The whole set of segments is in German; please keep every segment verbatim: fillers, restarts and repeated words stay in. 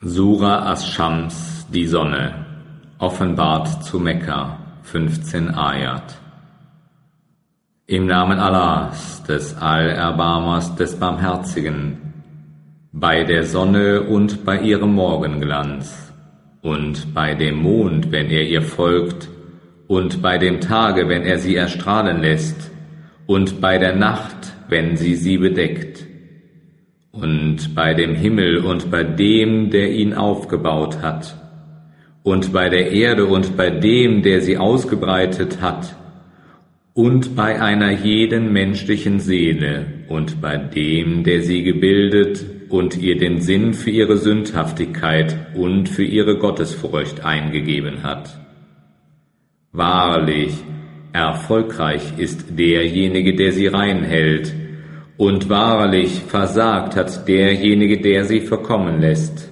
Sura Asch-Schams, die Sonne, offenbart zu Mekka, fünfzehn Ayat. Im Namen Allahs, des Allerbarmers, des Barmherzigen, bei der Sonne und bei ihrem Morgenglanz, und bei dem Mond, wenn er ihr folgt, und bei dem Tage, wenn er sie erstrahlen lässt, und bei der Nacht, wenn sie sie bedeckt, und bei dem Himmel und bei dem, der ihn aufgebaut hat, und bei der Erde und bei dem, der sie ausgebreitet hat, und bei einer jeden menschlichen Seele, und bei dem, der sie gebildet und ihr den Sinn für ihre Sündhaftigkeit und für ihre Gottesfurcht eingegeben hat. Wahrlich, erfolgreich ist derjenige, der sie reinhält, und wahrlich versagt hat derjenige, der sie verkommen lässt.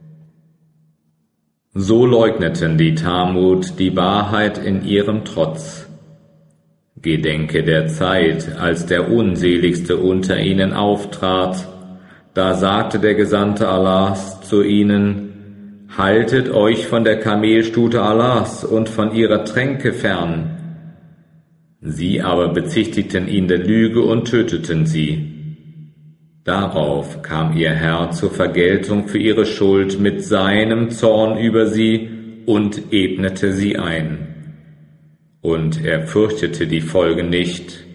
So leugneten die Thamud die Wahrheit in ihrem Trotz. Gedenke der Zeit, als der Unseligste unter ihnen auftrat, da sagte der Gesandte Allahs zu ihnen: Haltet euch von der Kamelstute Allahs und von ihrer Tränke fern. Sie aber bezichtigten ihn der Lüge und töteten sie. Darauf kam ihr Herr zur Vergeltung für ihre Schuld mit seinem Zorn über sie und ebnete sie ein. Und er fürchtete die Folgen nicht,